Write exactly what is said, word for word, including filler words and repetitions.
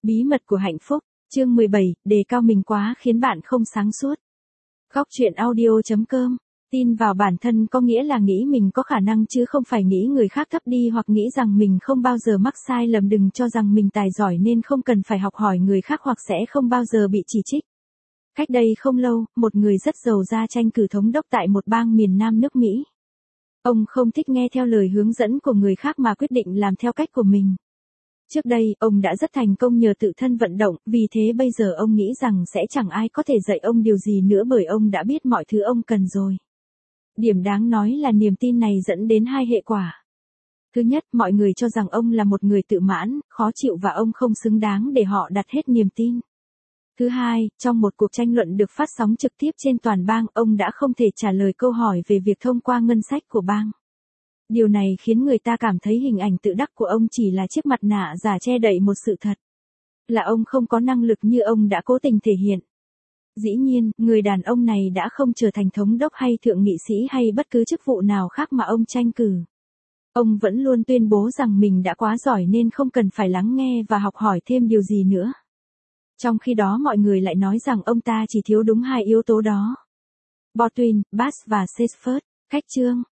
Bí mật của hạnh phúc, chương mười bảy, đề cao mình quá khiến bạn không sáng suốt. Góc truyện audio chấm com. Tin vào bản thân có nghĩa là nghĩ mình có khả năng chứ không phải nghĩ người khác thấp đi hoặc nghĩ rằng mình không bao giờ mắc sai lầm. Đừng cho rằng mình tài giỏi nên không cần phải học hỏi người khác hoặc sẽ không bao giờ bị chỉ trích. Cách đây không lâu, một người rất giàu ra tranh cử thống đốc tại một bang miền Nam nước Mỹ. Ông không thích nghe theo lời hướng dẫn của người khác mà quyết định làm theo cách của mình. Trước đây, ông đã rất thành công nhờ tự thân vận động, vì thế bây giờ ông nghĩ rằng sẽ chẳng ai có thể dạy ông điều gì nữa bởi ông đã biết mọi thứ ông cần rồi. Điểm đáng nói là niềm tin này dẫn đến hai hệ quả. Thứ nhất, mọi người cho rằng ông là một người tự mãn, khó chịu và ông không xứng đáng để họ đặt hết niềm tin. Thứ hai, trong một cuộc tranh luận được phát sóng trực tiếp trên toàn bang, ông đã không thể trả lời câu hỏi về việc thông qua ngân sách của bang. Điều này khiến người ta cảm thấy hình ảnh tự đắc của ông chỉ là chiếc mặt nạ giả che đậy một sự thật. Là ông không có năng lực như ông đã cố tình thể hiện. Dĩ nhiên, người đàn ông này đã không trở thành thống đốc hay thượng nghị sĩ hay bất cứ chức vụ nào khác mà ông tranh cử. Ông vẫn luôn tuyên bố rằng mình đã quá giỏi nên không cần phải lắng nghe và học hỏi thêm điều gì nữa. Trong khi đó mọi người lại nói rằng ông ta chỉ thiếu đúng hai yếu tố đó. Baldwin, Bass và Shakespeare. Khách chương.